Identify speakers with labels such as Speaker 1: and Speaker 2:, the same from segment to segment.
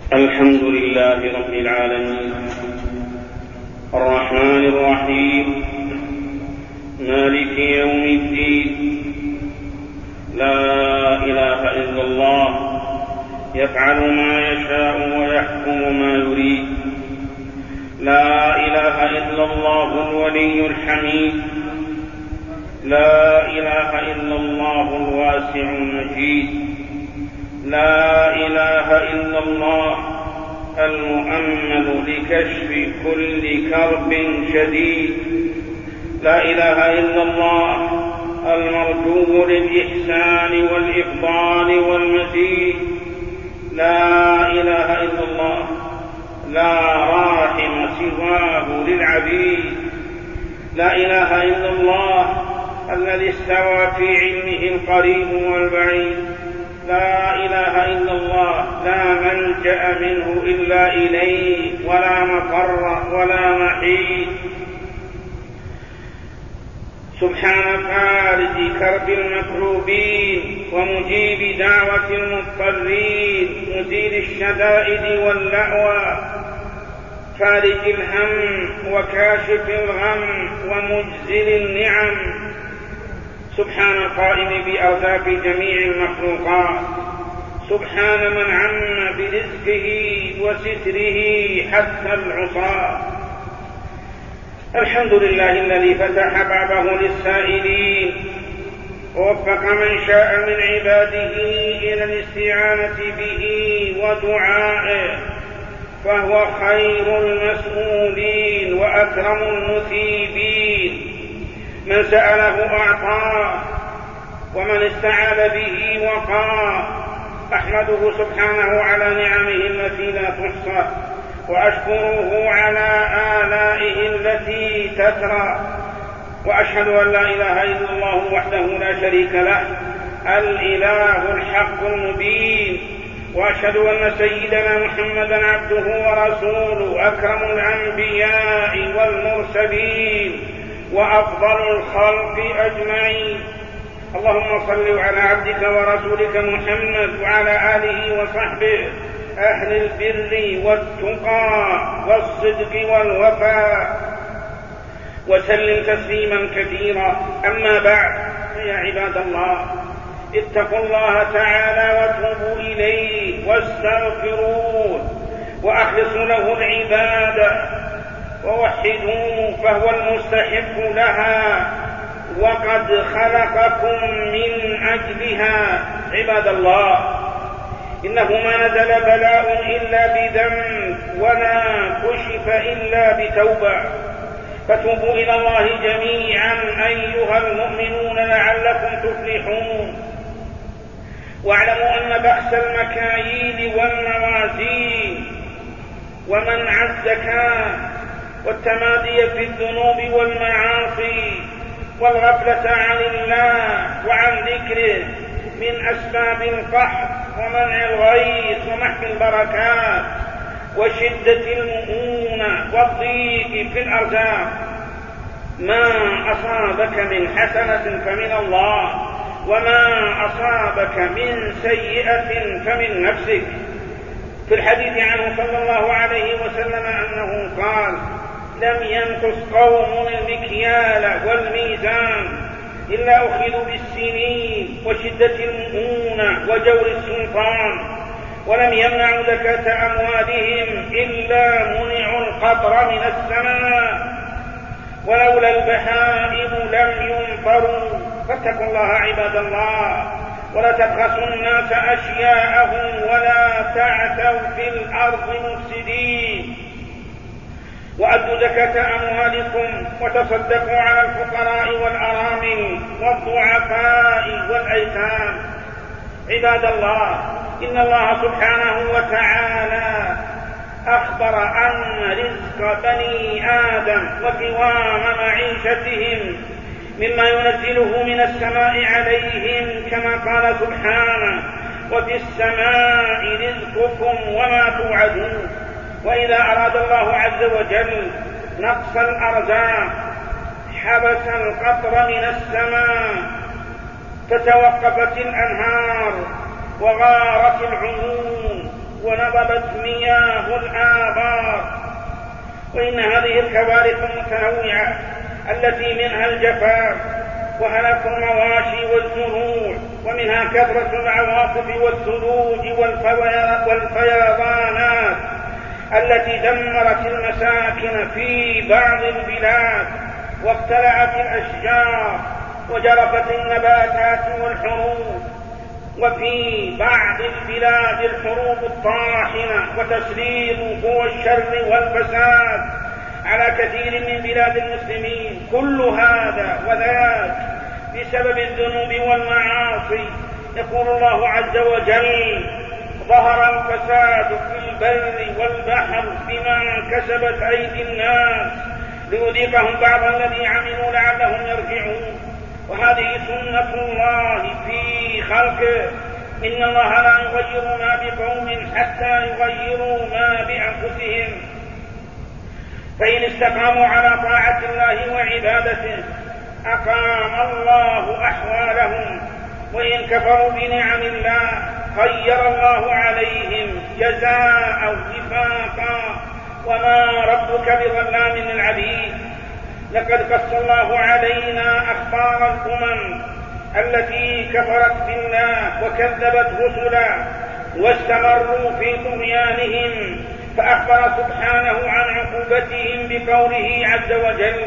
Speaker 1: الحمد لله رب العالمين الرحمن الرحيم مالك يوم الدين. لا إله إلا الله يفعل ما يشاء ويحكم ما يريد. لا إله إلا الله الولي الحميد. لا إله إلا الله الواسع المجيد. لا إله إلا الله المؤمل لكشف كل كرب شديد. لا إله إلا الله المرجو للإحسان والإفضال والمزيد. لا إله إلا الله لا راحم سواه للعبيد. لا إله إلا الله الذي استوى في علمه القريب والبعيد. لا إله إلا الله لا ملجأ منه إلا إليه ولا مفر ولا محيط. سبحان فارج كرب المكروبين ومجيب دعوة المضطرين مزيل الشدائد واللأوى فارج الهم وكاشف الغم ومجزل النعم. سبحان القائم بأرزاق جميع المخلوقات. سبحان من عم برزقه وستره حتى العصاة. الحمد لله الذي فتح بابه للسائلين ووفق من شاء من عباده إلى الاستعانة به ودعائه، فهو خير المسؤولين وأكرم المثيبين. من سأله أعطاه ومن استعاذ به وقاه. أحمده سبحانه على نعمه التي لا تحصى وأشكره على آلائه التي تترى، وأشهد أن لا إله إلا الله وحده لا شريك له الإله الحق المبين، وأشهد أن سيدنا محمدا عبده ورسوله أكرم الأنبياء والمرسلين وأفضل الخلق أجمعين. اللهم صل على عبدك ورسولك محمد وعلى آله وصحبه أهل البر والتقى والصدق والوفاء وسلم تسليما كثيرا. أما بعد، فيا عباد الله، اتقوا الله تعالى وتوبوا إليه واستغفروه وأخلصوا له العبادة ووحدوه، فهو المستحق لها وقد خلقكم من أجلها. عباد الله، إنه ما نزل بلاء إلا بذنب ولا كشف إلا بتوبة، فتوبوا إلى الله جميعا أيها المؤمنون لعلكم تفلحون. واعلموا أن بأس المكاييل والموازين ومنع الزكاة والتمادي في الذنوب والمعاصي والغفلة عن الله وعن ذكره من أسباب القحط ومنع الغيث ومحو البركات وشدة المؤونة والضيق في الأرزاق. ما أصابك من حسنة فمن الله، وما أصابك من سيئة فمن نفسك. في الحديث عنه صلى الله عليه وسلم أنه قال: لم ينقص قوم المكيال والميزان إلا أخذوا بالسنين وشدة المؤونة وجور السلطان، ولم يمنعوا زكاة أموالهم إلا منعوا القطر من السماء، ولولا البهائم لم يمطروا. فاتقوا الله عباد الله، ولا تبخسوا الناس أشياءهم ولا تعثوا في الأرض مفسدين، وأدوا زكاة أموالكم وتصدقوا على الفقراء والأرامل والضعفاء والأيتام. عباد الله، إن الله سبحانه وتعالى أخبر أن رزق بني آدم وقوام معيشتهم مما ينزله من السماء عليهم، كما قال سبحانه: وفي السماء رزقكم وما توعدون. وإذا أراد الله عز وجل نقص الأرزاق حبس القطر من السماء فتوقفت الأنهار وغارت العيون ونضبت مياه له الآبار. وإن هذه الكوارث المتنوعة التي منها الجفاف وهلاك المواشي والزروع، ومنها كثرة العواصف والثلوج والفيضانات التي دمرت المساكن في بعض البلاد واقتلعت الأشجار وجرفت النباتات والحروب، وفي بعض البلاد الحروب الطاحنة وتسليط قوى الشر والفساد على كثير من بلاد المسلمين. كل هذا وذاك بسبب الذنوب والمعاصي. يقول الله عز وجل: ظهر الفساد في البر والبحر بما كسبت أيدي الناس ليذيقهم بعض الذي عملوا لعلهم يرجعون. وهذه سنة الله في خلقه، إن الله لا يغير ما بقوم حتى يغيروا ما بأنفسهم، فإن استقاموا على طاعة الله وعبادته أقام الله أحوالهم، وإن كفروا بنعم الله غير الله عليهم جزاء وفاقا، وما ربك بظلام للعبيد. لقد قص الله علينا أخبار الأمم التي كفرت بالله وكذبت رسله واستمروا في طغيانهم، فأخبر سبحانه عن عقوبتهم بقوله عز وجل: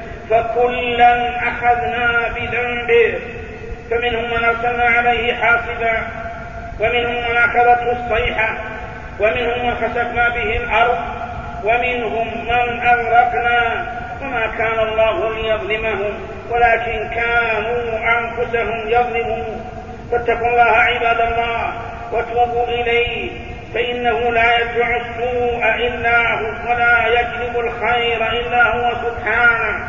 Speaker 1: فكلا أخذنا بذنبه، فمنهم من أرسلنا عليه حاصبا، ومنهم من أخذته الصيحة، ومنهم من خسفنا به الأرض، ومنهم من أغرقنا، وما كان الله ليظلمهم ولكن كانوا أنفسهم يظلمون. فاتقوا الله عباد الله وتوبوا إليه، فإنه لا يدفع السوء إلا هو، ولا يجلب الخير إلا هو سبحانه.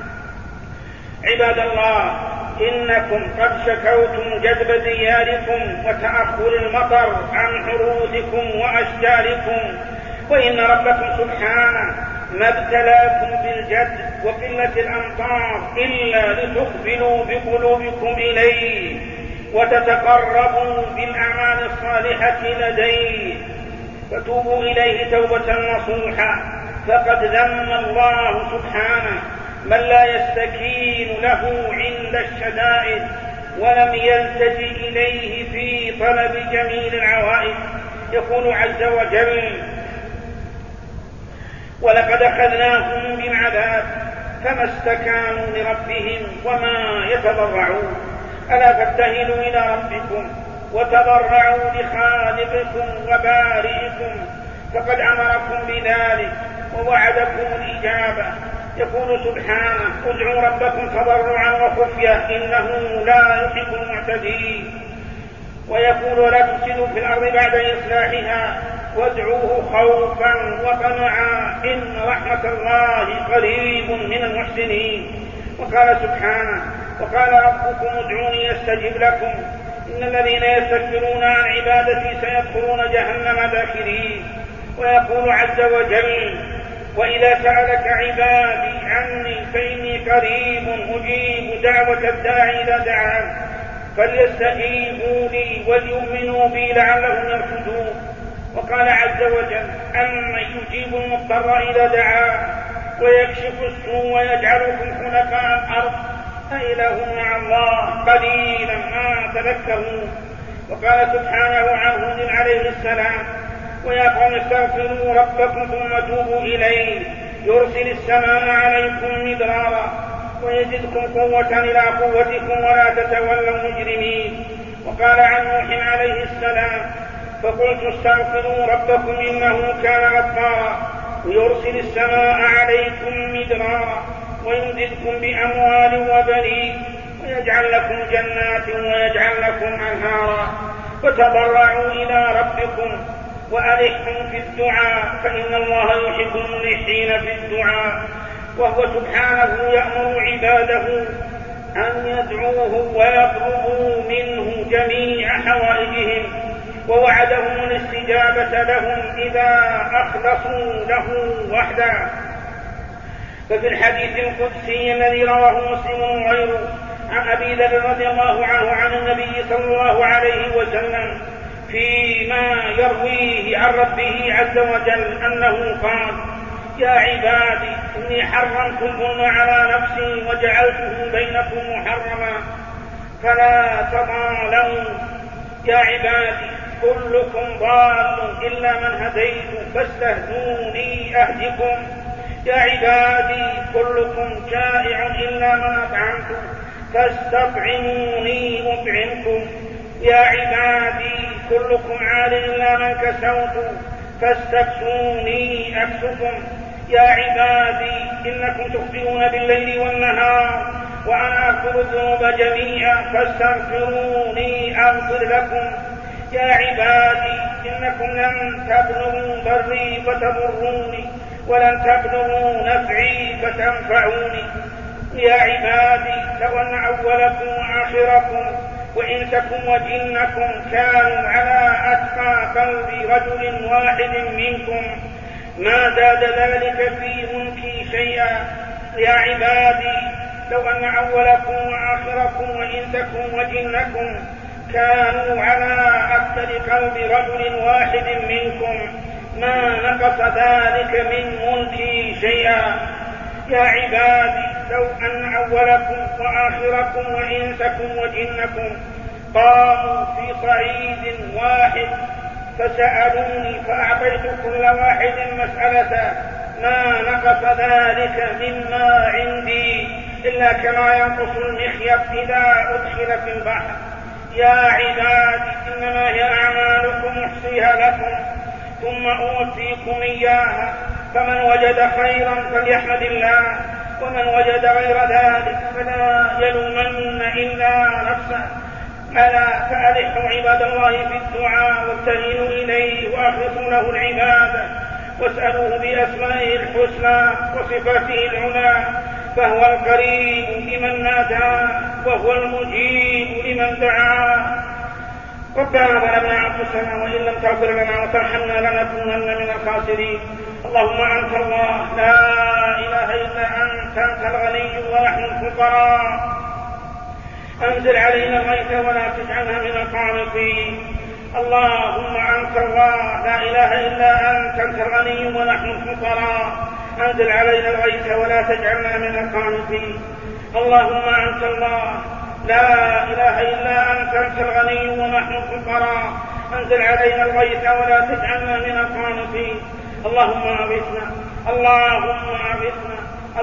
Speaker 1: عباد الله، إنكم قد شكوتم جذب دياركم وتأخر المطر عن حروثكم وأشجاركم، وإن ربكم سبحانه ما ابتلاكم بالجد وقلة الأمطار إلا لتقبلوا بقلوبكم إليه وتتقربوا بالأعمال الصالحة لديه، فتوبوا إليه توبة نصوحا. فقد ذم الله سبحانه من لا يستكين له عند الشدائد ولم يلتجئ إليه في طلب جميل العوائد. يقول عز وجل: ولقد أخذناهم بالعذاب فما استكانوا لربهم وما يتضرعون. ألا فابتهلوا إلى ربكم وتضرعوا لخالقكم وبارئكم، فقد أمركم بذلك ووعدكم الإجابة. يقول سبحانه: ادعوا ربكم تضرعا وخفية إنه لا يحب المعتدين. ويقول: لا تفسدوا في الأرض بعد إصلاحها وادعوه خوفا وطمعا إن رحمة الله قريب من المحسنين. وقال سبحانه: وقال ربكم ادعوني يستجب لكم إن الذين يستكبرون عن عبادتي سيدخلون جهنم داخرين. ويقول عز وجل: وإذا سألك عبادي عني فإني قريب أجيب دعوة الداعي إذا دعان فليستجيبوا لي وليؤمنوا بي لعلهم يرشدون. وقال عز وجل: أمن يجيب المضطر إذا دعاه ويكشف السوء ويجعلكم خلفاء الأرض أإله مع الله قليلا ما تذكرون. وقال سبحانه عن هود عليه السلام: ويا قوم استغفروا ربكم ثم توبوا إليه يرسل السماء عليكم مدرارا ويزدكم قوة إلى قوتكم ولا تتولوا مجرمين. وقال عن نوح عليه السلام: فقلت استغفروا ربكم إنه كان غفارا ويرسل السماء عليكم مدرارا ويمددكم بأموال وبنين ويجعل لكم جنات ويجعل لكم أنهارا. فتضرعوا إلى ربكم وألحوا في الدعاء فإن الله يحب الملحين في الدعاء. وهو سبحانه يأمر عباده أن يدعوه ويطلبوا منه جميع حوائجهم، ووعدهم الاستجابة لهم إذا أخلصوا له وحده. ففي الحديث القدسي الذي رواه مسلم وغيره عن أبي ذر رضي الله عنه عن النبي صلى الله عليه وسلم فيما يرويه عن ربه عز وجل أنه قال: يا عبادي إني حرمت الظلم على نفسي وجعلته بينكم محرما فلا تظالموا. يا عبادي كلكم ضال إلا من هديت فاستهدوني أهدكم. يا عبادي كلكم جائع إلا من أطعمت فاستطعموني أطعمكم. يا عبادي كلكم عال إلا من كسوت فاستكسوني أكسكم. يا عبادي إنكم تخطئون بالليل والنهار وأنا أغفر الذنوب جميعا فاستغفروني أغفر لكم. يا عبادي إنكم لن تبلغوا ضري فتضروني ولن تبلغوا نفعي فتنفعوني. يا عبادي لو أن أولكم وآخركم وإنسكم وجنكم كانوا على أتقى قلب رجل واحد منكم ما زاد ذلك في ملكي شيئا. يا عبادي لو أن أولكم وآخركم وإنسكم وجنكم كانوا على أتقى قلب رجل واحد منكم ما نقص ذلك من ملكي شيئا. يا عبادي لو أن أولكم وآخركم وإنسكم وجنكم قاموا في صعيد واحد فسألوني فأعطيت كل واحد مسألة ما نقص ذلك مما عندي إلا كما ينقص المخيط إذا أدخل في البحر. يا عبادي إنما هي أعمالكم أحصيها لكم ثم أوفيكم إياها فمن وجد خيرا فليحمد الله ومن وجد غير ذلك فلا يلومن إلا نفسه. ألا فألحوا عباد الله في الدعاء وابتهلوا إليه وأخلصوا له العبادة واسألوه بأسمائه الحسنى وصفاته العلى فهو القريب لمن نادى وهو المجيب لمن دعا. ربنا ظلمنا أنفسنا وإن لم تغفر لنا وترحمنا لنكونن من الخاسرين. اللهم أنت الله لا إله إلا أنت الغني ونحن الفقراء أنزل علينا الغيث ولا تجعلنا من القانطين. اللهم أنت الله لا إله إلا أنت الغني ونحن الفقراء أنزل علينا الغيث ولا تجعلنا من القانطين. اللهم أنت الله لا إله إلا أنت الغني ونحن الفقراء أنزل علينا الغيث ولا تجعلنا من القانطين. اللهم أغثنا اللهم أغثنا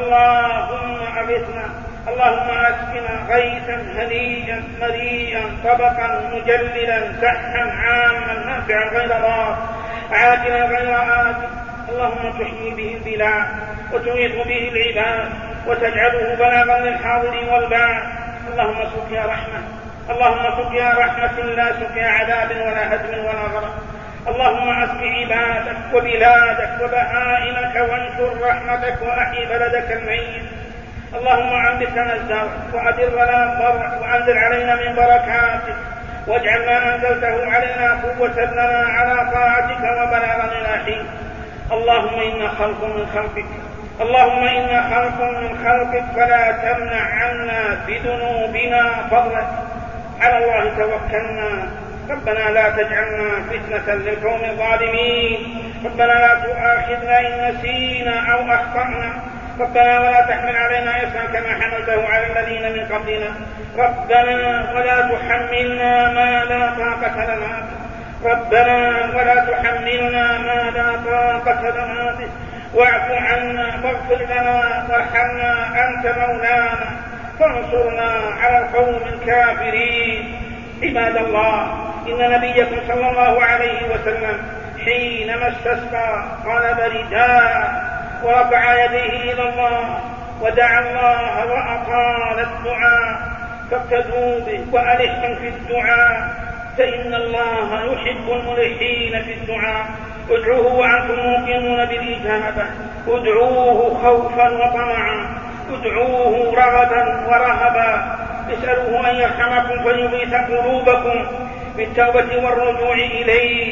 Speaker 1: اللهم أغثنا اللهم أسقنا غيثا هنيئا مريئا طبقا مجللا سحا عاما نافعا غير ضار عاجلا غير آت. اللهم تحيي به البلاد وتميت به العباد وتجعله بلاغا للحاضر والباد. اللهم سقيا رحمة اللهم سقيا رحمة لا سقيا عذاب ولا هدم ولا غرق. اللهم اسق عبادك وبلادك وبهائمك وانشر رحمتك وأحيي بلدك الميت. اللهم أنبت لنا الزرع وأدر لنا الضرع وأنزل علينا من بركاتك واجعل ما أنزلته علينا قوة لنا على طاعتك وبلاغا إلى حين. اللهم إنا خلق من خلقك اللهم إنا خلق من خلقك فلا تمنع عنا بذنوبنا فضلك. على الله توكلنا. ربنا لا تجعلنا فتنة للقوم الظالمين. ربنا لا تؤاخذنا إن نسينا أو أخطأنا. ربنا ولا تحمل علينا إصرا كما حملته على الذين من قبلنا. ربنا ولا تحملنا ما لا طاقة لنا ربنا ولا تحملنا ما لا طاقة لنا به واعف عنا واغفر لنا وارحمنا أنت مولانا فانصرنا على القوم الكافرين. عباد الله إن نبيكم صلى الله عليه وسلم حينما استسقى طلب رداء ورفع يديه إلى الله ودعا الله وأطال الدعاء فاقتدوا به وألحوا في الدعاء فإن الله يحب الملحين في الدعاء. ادعوه وأنتم موقنون بالإجابة ادعوه خوفا وطمعا ادعوه رغبا ورهبا اسألوه أن يرحمكم فيغيث قلوبكم بالتوبة والرجوع إليه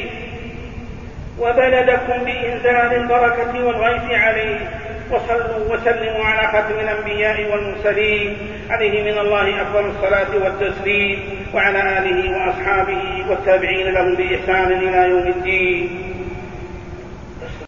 Speaker 1: وبلدكم بإنزال البركة والغيث عليه. وصلوا وسلموا على خاتم الأنبياء والمرسلين عليه من الله أفضل الصلاة والتسليم. وعلى آله وأصحابه والتابعين لهم بإحسان إلى يوم الدين.